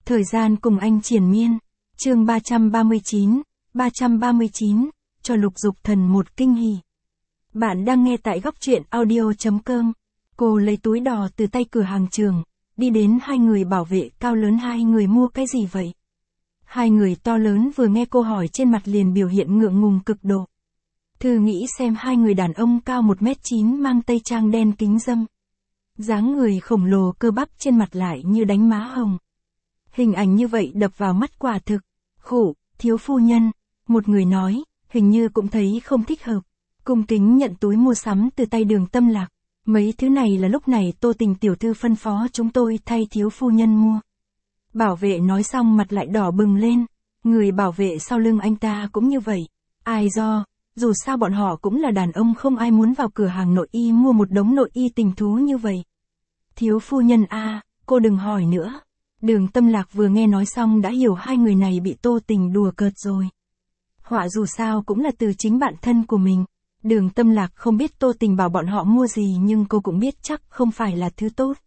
Thời gian cùng anh triền miên. Chương 339, cho Lục Dục Thần một kinh hỉ. Bạn đang nghe tại góc truyện audio.com. Cô lấy túi đỏ từ tay cửa hàng trường, đi đến hai người bảo vệ cao lớn. Hai người mua cái gì vậy? Hai người to lớn vừa nghe cô hỏi trên mặt liền biểu hiện ngượng ngùng cực độ. Thử nghĩ xem hai người đàn ông cao 1m9 mang tây trang đen kính râm. Dáng người khổng lồ cơ bắp trên mặt lại như đánh má hồng. Hình ảnh như vậy đập vào mắt quả thực. Khổ, thiếu phu nhân, một người nói, hình như cũng thấy không thích hợp. Cung kính nhận túi mua sắm từ tay Đường Tâm Lạc. Mấy thứ này là lúc này Tô Tình tiểu thư phân phó chúng tôi thay thiếu phu nhân mua. Bảo vệ nói xong mặt lại đỏ bừng lên. Người bảo vệ sau lưng anh ta cũng như vậy. Ai do, dù sao bọn họ cũng là đàn ông, không ai muốn vào cửa hàng nội y mua một đống nội y tình thú như vậy. Thiếu phu nhân a, cô đừng hỏi nữa. Đường Tâm Lạc vừa nghe nói xong đã hiểu hai người này bị Tô Tình đùa cợt rồi. Họa dù sao cũng là từ chính bạn thân của mình. Đường Tâm Lạc không biết Tô Tình bảo bọn họ mua gì, nhưng cô cũng biết chắc không phải là thứ tốt.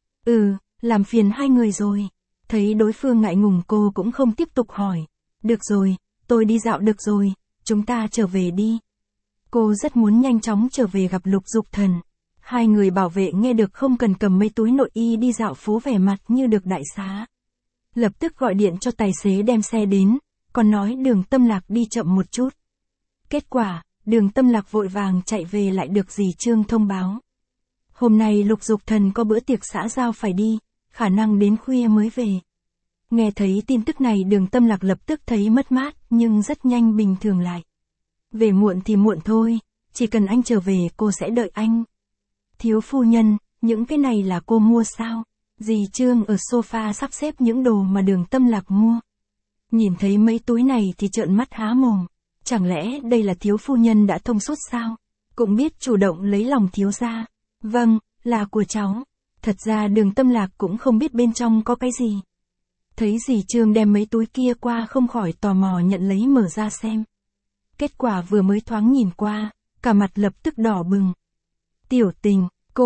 Làm phiền hai người rồi. Thấy đối phương ngại ngùng cô cũng không tiếp tục hỏi. Được rồi, tôi đi dạo được rồi, chúng ta trở về đi. Cô rất muốn nhanh chóng trở về gặp Lục Dục Thần. Hai người bảo vệ nghe được không cần cầm mấy túi nội y đi dạo phố, vẻ mặt như được đại xá. Lập tức gọi điện cho tài xế đem xe đến, còn nói Đường Tâm Lạc đi chậm một chút. Kết quả, Đường Tâm Lạc vội vàng chạy về lại được dì Trương thông báo. Hôm nay Lục Dục Thần có bữa tiệc xã giao phải đi, khả năng đến khuya mới về. Nghe thấy tin tức này Đường Tâm Lạc lập tức thấy mất mát, nhưng rất nhanh bình thường lại. Về muộn thì muộn thôi, chỉ cần anh trở về cô sẽ đợi anh. Thiếu phu nhân, những cái này là cô mua sao? Dì Trương ở sofa sắp xếp những đồ mà Đường Tâm Lạc mua. Nhìn thấy mấy túi này thì trợn mắt há mồm. Chẳng lẽ đây là thiếu phu nhân đã thông suốt sao? Cũng biết chủ động lấy lòng thiếu gia. Vâng, là của cháu. Thật ra Đường Tâm Lạc cũng không biết bên trong có cái gì. Thấy dì Trương đem mấy túi kia qua không khỏi tò mò nhận lấy mở ra xem. Kết quả vừa mới thoáng nhìn qua, cả mặt lập tức đỏ bừng. Tiểu Tình,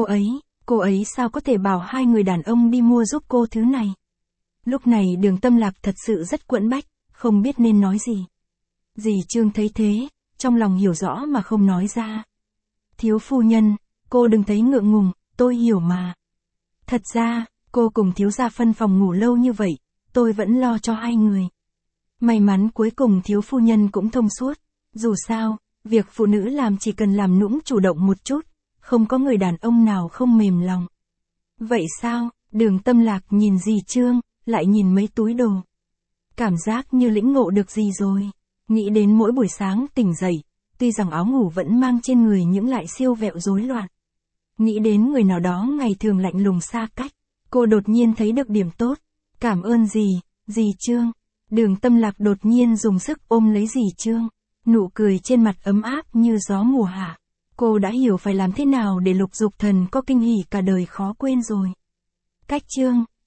cô ấy sao có thể bảo hai người đàn ông đi mua giúp cô thứ này? Lúc này Đường Tâm Lạc thật sự rất quẫn bách, không biết nên nói gì. Dì Trương thấy thế, trong lòng hiểu rõ mà không nói ra. Thiếu phu nhân, cô đừng thấy ngượng ngùng, tôi hiểu mà. Thật ra, cô cùng thiếu gia phân phòng ngủ lâu như vậy, tôi vẫn lo cho hai người. May mắn cuối cùng thiếu phu nhân cũng thông suốt. Dù sao, việc phụ nữ làm chỉ cần làm nũng chủ động một chút, không có người đàn ông nào không mềm lòng. Vậy sao? Đường Tâm Lạc nhìn dì Trương, lại nhìn mấy túi đồ. Cảm giác như lĩnh ngộ được gì rồi. Nghĩ đến mỗi buổi sáng tỉnh dậy, tuy rằng áo ngủ vẫn mang trên người nhưng lại siêu vẹo rối loạn. Nghĩ đến người nào đó ngày thường lạnh lùng xa cách, cô đột nhiên thấy được điểm tốt. Cảm ơn dì Trương. Đường Tâm Lạc đột nhiên dùng sức ôm lấy dì Trương. Nụ cười trên mặt ấm áp như gió mùa hạ. Cô đã hiểu phải làm thế nào để Lục Dục Thần có kinh hỉ cả đời khó quên rồi. Cách chương